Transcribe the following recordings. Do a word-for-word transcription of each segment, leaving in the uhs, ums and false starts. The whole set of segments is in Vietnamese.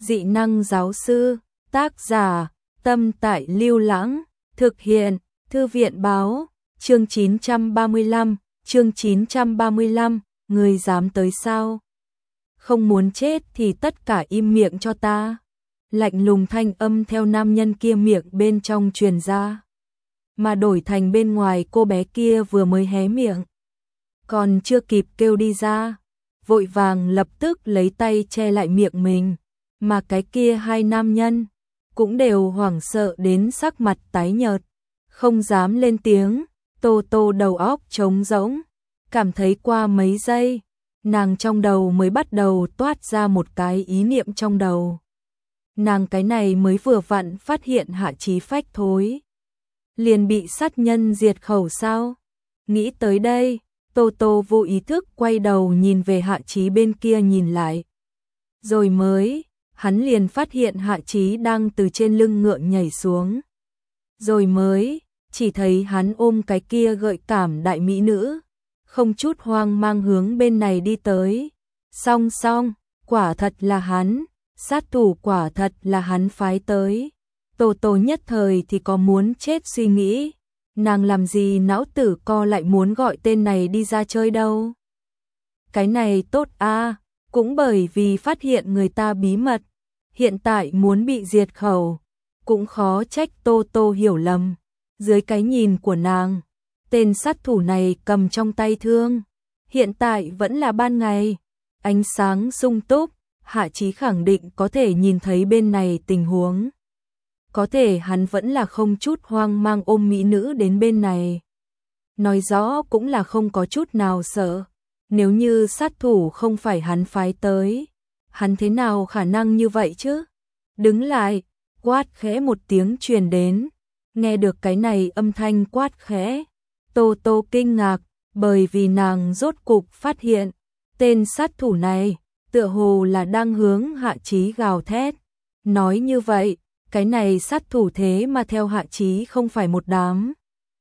Dị năng giáo sư, tác giả, Tâm Tại Lưu Lãng, thực hiện, Thư viện báo, chương chín trăm ba mươi lăm, chương chín trăm ba mươi lăm, người dám tới sao? Không muốn chết thì tất cả im miệng cho ta. Lạnh lùng thanh âm theo nam nhân kia miệng bên trong truyền ra, mà đổi thành bên ngoài cô bé kia vừa mới hé miệng, còn chưa kịp kêu đi ra, vội vàng lập tức lấy tay che lại miệng mình, mà cái kia hai nam nhân cũng đều hoảng sợ đến sắc mặt tái nhợt, không dám lên tiếng. Tô Tô đầu óc trống rỗng, cảm thấy qua mấy giây, nàng trong đầu mới bắt đầu toát ra một cái ý niệm trong đầu. Nàng cái này mới vừa vặn phát hiện Hạ Chí phách thối, liền bị sát nhân diệt khẩu sao? Nghĩ tới đây, Tô Tô vô ý thức quay đầu nhìn về Hạ Chí bên kia nhìn lại. Rồi mới, hắn liền phát hiện Hạ Chí đang từ trên lưng ngựa nhảy xuống. Rồi mới, chỉ thấy hắn ôm cái kia gợi cảm đại mỹ nữ, không chút hoang mang hướng bên này đi tới. Song song, quả thật là hắn, sát thủ quả thật là hắn phái tới. Tô Tô nhất thời thì có muốn chết suy nghĩ, nàng làm gì não tử co lại muốn gọi tên này đi ra chơi đâu. Cái này tốt a, cũng bởi vì phát hiện người ta bí mật, hiện tại muốn bị diệt khẩu, cũng khó trách Tô Tô hiểu lầm. Dưới cái nhìn của nàng, tên sát thủ này cầm trong tay thương, hiện tại vẫn là ban ngày, ánh sáng sung túc, Hạ Chí khẳng định có thể nhìn thấy bên này tình huống. Có thể hắn vẫn là không chút hoang mang ôm mỹ nữ đến bên này. Nói rõ cũng là không có chút nào sợ. Nếu như sát thủ không phải hắn phái tới, hắn thế nào khả năng như vậy chứ? Đứng lại, quát khẽ một tiếng truyền đến. Nghe được cái này âm thanh quát khẽ, Tô Tô kinh ngạc, bởi vì nàng rốt cục phát hiện, tên sát thủ này, tựa hồ là đang hướng Hạ Chí gào thét. Nói như vậy, cái này sát thủ thế mà theo Hạ Chí không phải một đám.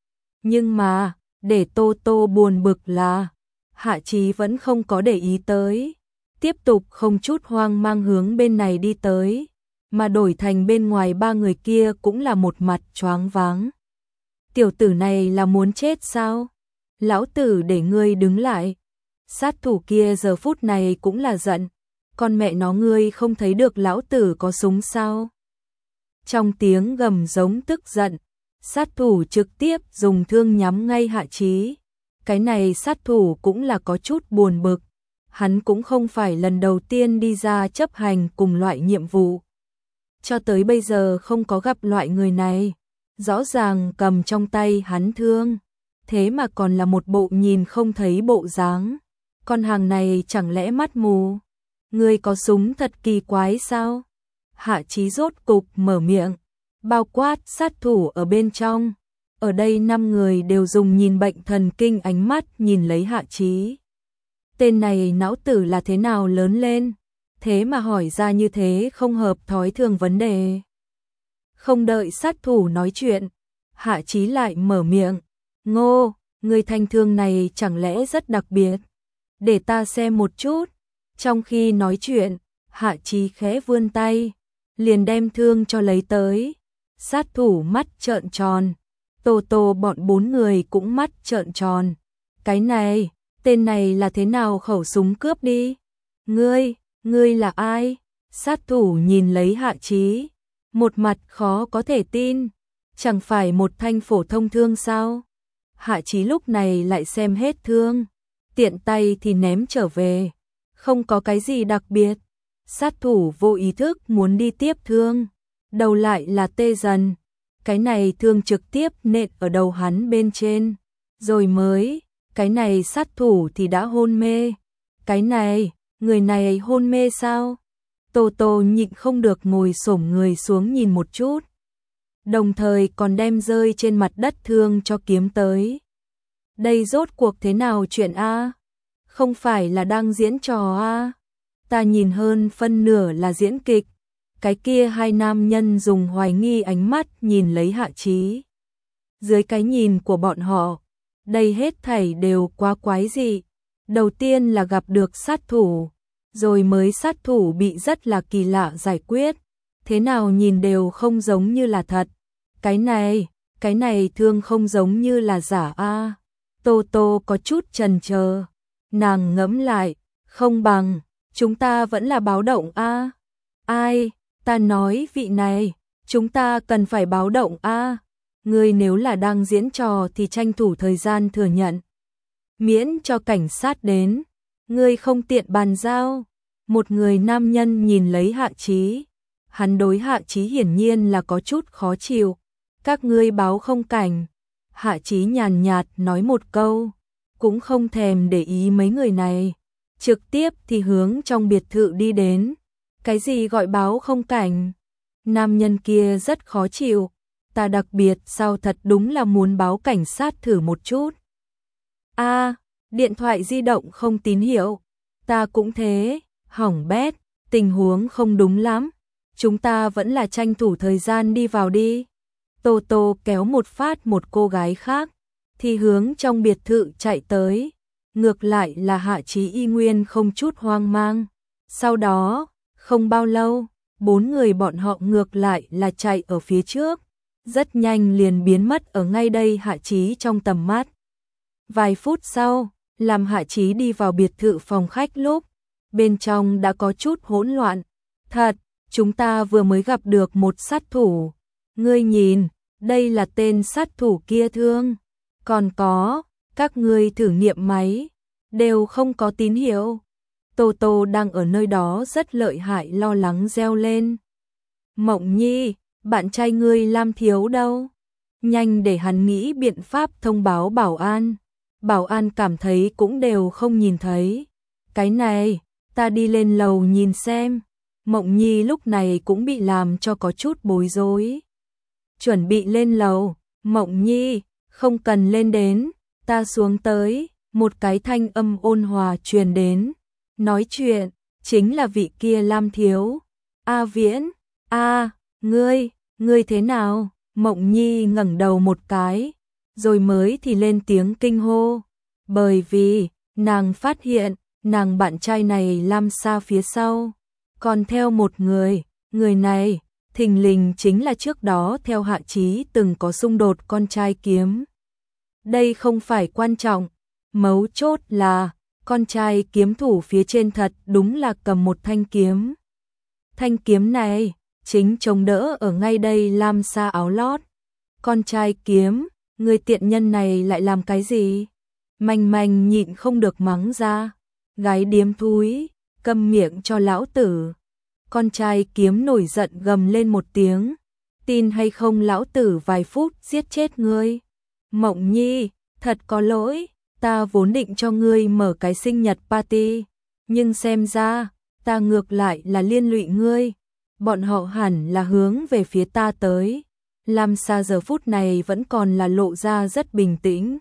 Nhưng mà, để Tô Tô buồn bực là, Hạ Chí vẫn không có để ý tới, tiếp tục không chút hoang mang hướng bên này đi tới, mà đổi thành bên ngoài ba người kia cũng là một mặt choáng váng. Tiểu tử này là muốn chết sao? Lão tử để ngươi đứng lại. Sát thủ kia giờ phút này cũng là giận, con mẹ nó ngươi không thấy được lão tử có súng sao? Trong tiếng gầm giống tức giận, sát thủ trực tiếp dùng thương nhắm ngay Hạ Chí. Cái này sát thủ cũng là có chút buồn bực, hắn cũng không phải lần đầu tiên đi ra chấp hành cùng loại nhiệm vụ. Cho tới bây giờ không có gặp loại người này, rõ ràng cầm trong tay hắn thương, thế mà còn là một bộ nhìn không thấy bộ dáng. Con hàng này chẳng lẽ mắt mù? Ngươi có súng thật kỳ quái sao? Hạ Chí rốt cục mở miệng, bao quát sát thủ ở bên trong. Ở đây năm người đều dùng nhìn bệnh thần kinh ánh mắt nhìn lấy Hạ Chí. Tên này não tử là thế nào lớn lên? Thế mà hỏi ra như thế không hợp thói thường vấn đề. Không đợi sát thủ nói chuyện, Hạ Chí lại mở miệng. Ngô, người thanh thương này chẳng lẽ rất đặc biệt? Để ta xem một chút. Trong khi nói chuyện, Hạ Chí khẽ vươn tay, liền đem thương cho lấy tới. Sát thủ mắt trợn tròn, Tô Tô bọn bốn người cũng mắt trợn tròn. Cái này, tên này là thế nào khẩu súng cướp đi? Ngươi, ngươi là ai? Sát thủ nhìn lấy Hạ Chí, một mặt khó có thể tin, chẳng phải một thanh phổ thông thương sao? Hạ Chí lúc này lại xem hết thương, tiện tay thì ném trở về, không có cái gì đặc biệt. Sát thủ vô ý thức muốn đi tiếp thương, đầu lại là tê dần, cái này thương trực tiếp nện ở đầu hắn bên trên, rồi mới, cái này sát thủ thì đã hôn mê. Cái này, người này hôn mê sao? Tô Tô nhịn không được ngồi xổm người xuống nhìn một chút, đồng thời còn đem rơi trên mặt đất thương cho kiếm tới. Đây rốt cuộc thế nào chuyện a? Không phải là đang diễn trò a? Ta nhìn hơn phân nửa là diễn kịch. Cái kia hai nam nhân dùng hoài nghi ánh mắt nhìn lấy Hạ Chí. Dưới cái nhìn của bọn họ, đây hết thảy đều quá quái dị. Đầu tiên là gặp được sát thủ, rồi mới sát thủ bị rất là kỳ lạ giải quyết, thế nào nhìn đều không giống như là thật. Cái này, cái này thương không giống như là giả a. Tô Tô có chút chần chờ, nàng ngẫm lại, không bằng, chúng ta vẫn là báo động a. Ai, ta nói vị này, chúng ta cần phải báo động a. Ngươi nếu là đang diễn trò thì tranh thủ thời gian thừa nhận. Miễn cho cảnh sát đến, ngươi không tiện bàn giao. Một người nam nhân nhìn lấy Hạ Chí, hắn đối Hạ Chí hiển nhiên là có chút khó chịu. Các ngươi báo không cảnh. Hạ Chí nhàn nhạt nói một câu, cũng không thèm để ý mấy người này, trực tiếp thì hướng trong biệt thự đi đến. Cái gì gọi báo không cảnh? Nam nhân kia rất khó chịu, ta đặc biệt sao thật đúng là muốn báo cảnh sát thử một chút. A, điện thoại di động không tín hiệu, ta cũng thế, hỏng bét, tình huống không đúng lắm, chúng ta vẫn là tranh thủ thời gian đi vào đi. Tô Tô kéo một phát một cô gái khác, thì hướng trong biệt thự chạy tới, ngược lại là Hạ Chí y nguyên không chút hoang mang. Sau đó, không bao lâu, bốn người bọn họ ngược lại là chạy ở phía trước, rất nhanh liền biến mất ở ngay đây Hạ Chí trong tầm mắt. Vài phút sau, làm Hạ Chí đi vào biệt thự phòng khách lúc, bên trong đã có chút hỗn loạn. Thật, chúng ta vừa mới gặp được một sát thủ. Ngươi nhìn, đây là tên sát thủ kia thương. Còn có, các ngươi thử nghiệm máy, đều không có tín hiệu. Tô Tô đang ở nơi đó rất lợi hại lo lắng reo lên. Mộng Nhi, bạn trai ngươi Lam Thiếu đâu? Nhanh để hắn nghĩ biện pháp thông báo bảo an. Bảo an cảm thấy cũng đều không nhìn thấy. Cái này, ta đi lên lầu nhìn xem. Mộng Nhi lúc này cũng bị làm cho có chút bối rối. Chuẩn bị lên lầu, Mộng Nhi, không cần lên đến, ta xuống tới. Một cái thanh âm ôn hòa truyền đến. Nói chuyện, chính là vị kia Lam Thiếu. A Viễn, a, ngươi, ngươi thế nào? Mộng Nhi ngẩng đầu một cái, rồi mới thì lên tiếng kinh hô. Bởi vì, nàng phát hiện, nàng bạn trai này Lam Sa phía sau, còn theo một người, người này, thình lình chính là trước đó theo Hạ Chí từng có xung đột con trai kiếm. Đây không phải quan trọng, mấu chốt là, con trai kiếm thủ phía trên thật đúng là cầm một thanh kiếm. Thanh kiếm này, chính chống đỡ ở ngay đây Lam Sa áo lót. Con trai kiếm, người tiện nhân này lại làm cái gì? Manh manh nhịn không được mắng ra. Gái điếm thúi, câm miệng cho lão tử. Con trai kiếm nổi giận gầm lên một tiếng. Tin hay không lão tử vài phút giết chết ngươi. Mộng Nhi, thật có lỗi, ta vốn định cho ngươi mở cái sinh nhật party. Nhưng xem ra, ta ngược lại là liên lụy ngươi. Bọn họ hẳn là hướng về phía ta tới. Lam Sa giờ phút này vẫn còn là lộ ra rất bình tĩnh.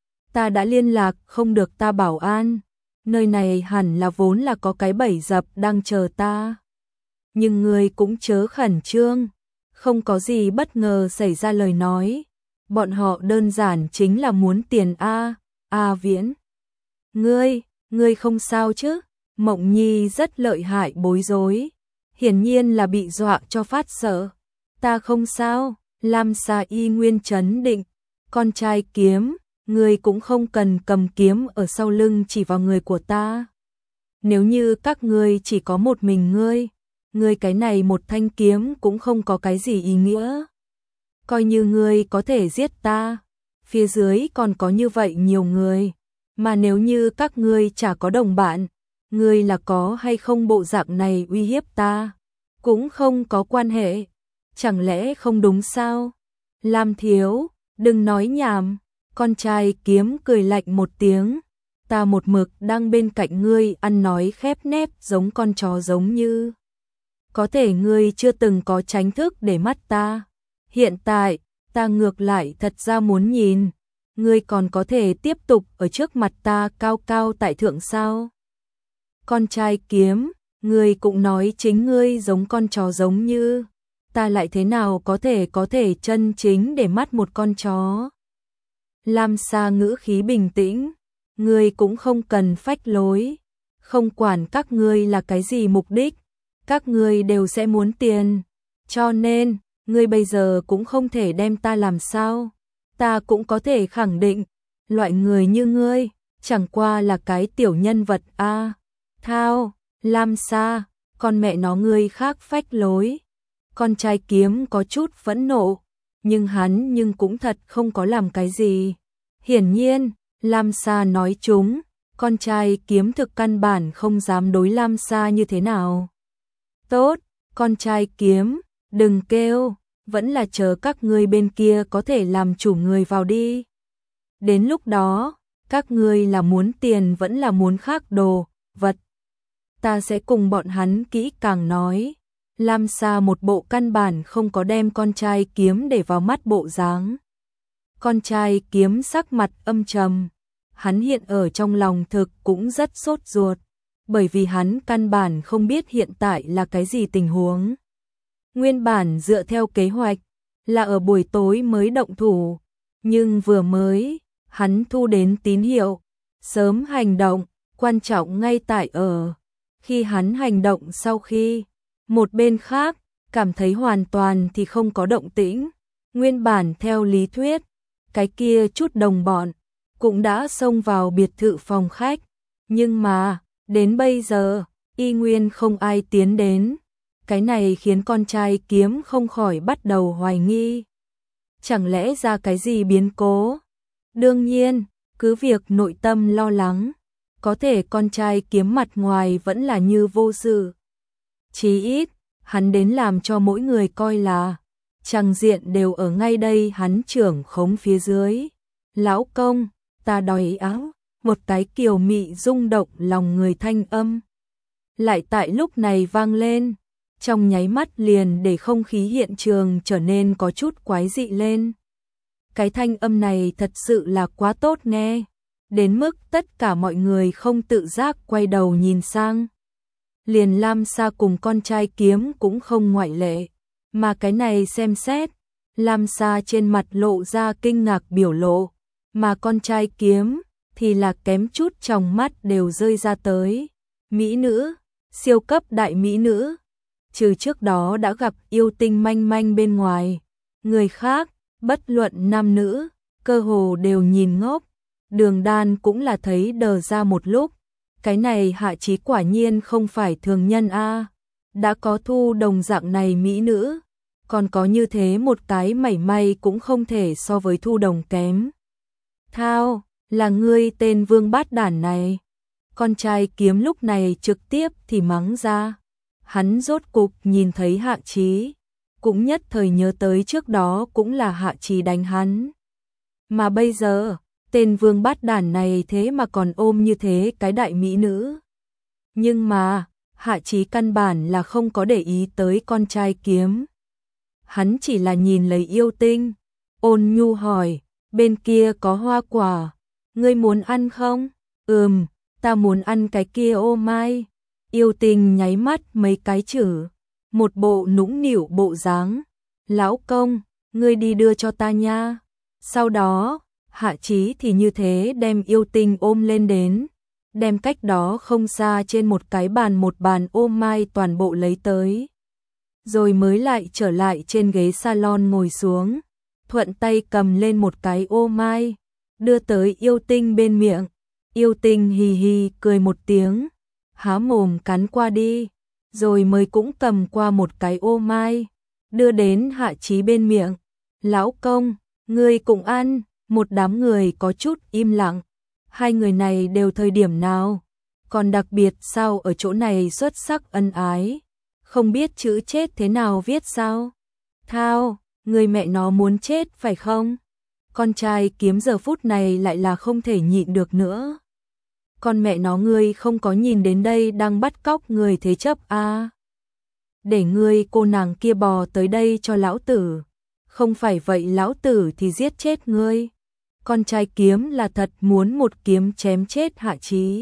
Ta đã liên lạc không được ta bảo an. Nơi này hẳn là vốn là có cái bẫy dập đang chờ ta. Nhưng ngươi cũng chớ khẩn trương. Không có gì bất ngờ xảy ra lời nói. Bọn họ đơn giản chính là muốn tiền A. A Viễn. Ngươi, ngươi không sao chứ? Mộng Nhi rất lợi hại bối rối. Hiển nhiên là bị dọa cho phát sợ. Ta không sao. Lam Sa y nguyên trấn định. Con trai kiếm, ngươi cũng không cần cầm kiếm ở sau lưng chỉ vào người của ta. Nếu như các ngươi chỉ có một mình ngươi, ngươi cái này một thanh kiếm cũng không có cái gì ý nghĩa. Coi như ngươi có thể giết ta, phía dưới còn có như vậy nhiều người, mà nếu như các ngươi chả có đồng bạn, ngươi là có hay không bộ dạng này uy hiếp ta, cũng không có quan hệ. Chẳng lẽ không đúng sao? Lam Thiếu, đừng nói nhảm. Con trai kiếm cười lạnh một tiếng. Ta một mực đang bên cạnh ngươi ăn nói khép nép giống con chó giống như. Có thể ngươi chưa từng có tránh thức để mắt ta. Hiện tại, ta ngược lại thật ra muốn nhìn. Ngươi còn có thể tiếp tục ở trước mặt ta cao cao tại thượng sao? Con trai kiếm, ngươi cũng nói chính ngươi giống con chó giống như. Ta lại thế nào có thể có thể chân chính để mắt một con chó. Lam Sa ngữ khí bình tĩnh, ngươi cũng không cần phách lối, không quản các ngươi là cái gì mục đích, các ngươi đều sẽ muốn tiền, cho nên, ngươi bây giờ cũng không thể đem ta làm sao, ta cũng có thể khẳng định, loại người như ngươi, chẳng qua là cái tiểu nhân vật a. À. Thao, Lam Sa, con mẹ nó ngươi khác phách lối. Con trai Kiếm có chút phẫn nộ, nhưng hắn nhưng cũng thật không có làm cái gì. Hiển nhiên, Lam Sa nói chúng, con trai Kiếm thực căn bản không dám đối Lam Sa như thế nào. Tốt, con trai Kiếm, đừng kêu, vẫn là chờ các ngươi bên kia có thể làm chủ người vào đi. Đến lúc đó, các ngươi là muốn tiền vẫn là muốn khác đồ, vật. Ta sẽ cùng bọn hắn kỹ càng nói. Lam Sa một bộ căn bản không có đem con trai Kiếm để vào mắt bộ dáng. Con trai Kiếm sắc mặt âm trầm, hắn hiện ở trong lòng thực cũng rất sốt ruột, bởi vì hắn căn bản không biết hiện tại là cái gì tình huống. Nguyên bản dựa theo kế hoạch, là ở buổi tối mới động thủ, nhưng vừa mới, hắn thu đến tín hiệu, sớm hành động, quan trọng ngay tại ở. Khi hắn hành động sau khi, một bên khác, cảm thấy hoàn toàn thì không có động tĩnh. Nguyên bản theo lý thuyết, cái kia chút đồng bọn, cũng đã xông vào biệt thự phòng khách. Nhưng mà, đến bây giờ, y nguyên không ai tiến đến. Cái này khiến con trai Kiếm không khỏi bắt đầu hoài nghi. Chẳng lẽ ra cái gì biến cố? Đương nhiên, cứ việc nội tâm lo lắng, có thể con trai Kiếm mặt ngoài vẫn là như vô sự. Chí ít, hắn đến làm cho mỗi người coi là chằng diện đều ở ngay đây hắn trưởng khống phía dưới. Lão công, ta đòi áo, một cái kiều mị rung động lòng người thanh âm. Lại tại lúc này vang lên, trong nháy mắt liền để không khí hiện trường trở nên có chút quái dị lên. Cái thanh âm này thật sự là quá tốt nghe, đến mức tất cả mọi người không tự giác quay đầu nhìn sang. Liền Lam Sa cùng con trai Kiếm cũng không ngoại lệ, mà cái này xem xét, Lam Sa trên mặt lộ ra kinh ngạc biểu lộ, mà con trai Kiếm thì là kém chút trong mắt đều rơi ra tới. Mỹ nữ, siêu cấp đại mỹ nữ, trừ trước đó đã gặp yêu tinh manh manh bên ngoài, người khác, bất luận nam nữ, cơ hồ đều nhìn ngốc. Đường Đan cũng là thấy đờ ra một lúc, cái này Hạ Chí quả nhiên không phải thường nhân a, đã có thu đồng dạng này mỹ nữ, còn có như thế một cái mảy may cũng không thể so với thu đồng kém. Thao, là ngươi tên vương bát đản này. Con trai Kiếm lúc này trực tiếp thì mắng ra. Hắn rốt cục nhìn thấy Hạ Chí, cũng nhất thời nhớ tới trước đó cũng là Hạ Chí đánh hắn. Mà bây giờ, tên vương bát đản này thế mà còn ôm như thế cái đại mỹ nữ. Nhưng mà, Hạ Chí căn bản là không có để ý tới con trai Kiếm. Hắn chỉ là nhìn lấy yêu tinh, ôn nhu hỏi, bên kia có hoa quả, ngươi muốn ăn không? Ừm, ta muốn ăn cái kia ô mai. Yêu tinh nháy mắt mấy cái chữ, một bộ nũng nịu bộ dáng. Lão công, ngươi đi đưa cho ta nha. Sau đó, Hạ Chí thì như thế đem yêu tinh ôm lên đến, đem cách đó không xa trên một cái bàn một bàn ô mai toàn bộ lấy tới. Rồi mới lại trở lại trên ghế salon ngồi xuống, thuận tay cầm lên một cái ô mai, đưa tới yêu tinh bên miệng. Yêu tinh hì hì cười một tiếng, há mồm cắn qua đi, rồi mới cũng cầm qua một cái ô mai, đưa đến Hạ Chí bên miệng. Lão công, ngươi cũng ăn. Một đám người có chút im lặng, hai người này đều thời điểm nào, còn đặc biệt sao ở chỗ này xuất sắc ân ái, không biết chữ chết thế nào viết sao? Thao, người mẹ nó muốn chết phải không? Con trai Kiếm giờ phút này lại là không thể nhịn được nữa. Con mẹ nó ngươi không có nhìn đến đây đang bắt cóc người thế chấp a? À? Để ngươi cô nàng kia bò tới đây cho lão tử, không phải vậy lão tử thì giết chết ngươi. Con trai Kiếm là thật muốn một kiếm chém chết Hạ Chí.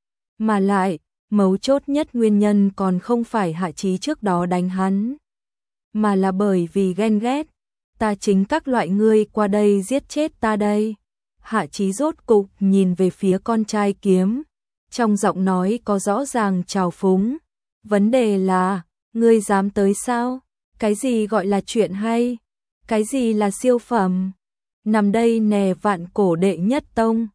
Mà lại, mấu chốt nhất nguyên nhân còn không phải Hạ Chí trước đó đánh hắn, mà là bởi vì ghen ghét. Ta chính các loại ngươi qua đây giết chết ta đây. Hạ Chí rốt cục nhìn về phía con trai Kiếm, trong giọng nói có rõ ràng trào phúng. Vấn đề là, ngươi dám tới sao? Cái gì gọi là chuyện hay? Cái gì là siêu phẩm? Nằm đây nè vạn cổ đệ nhất tông.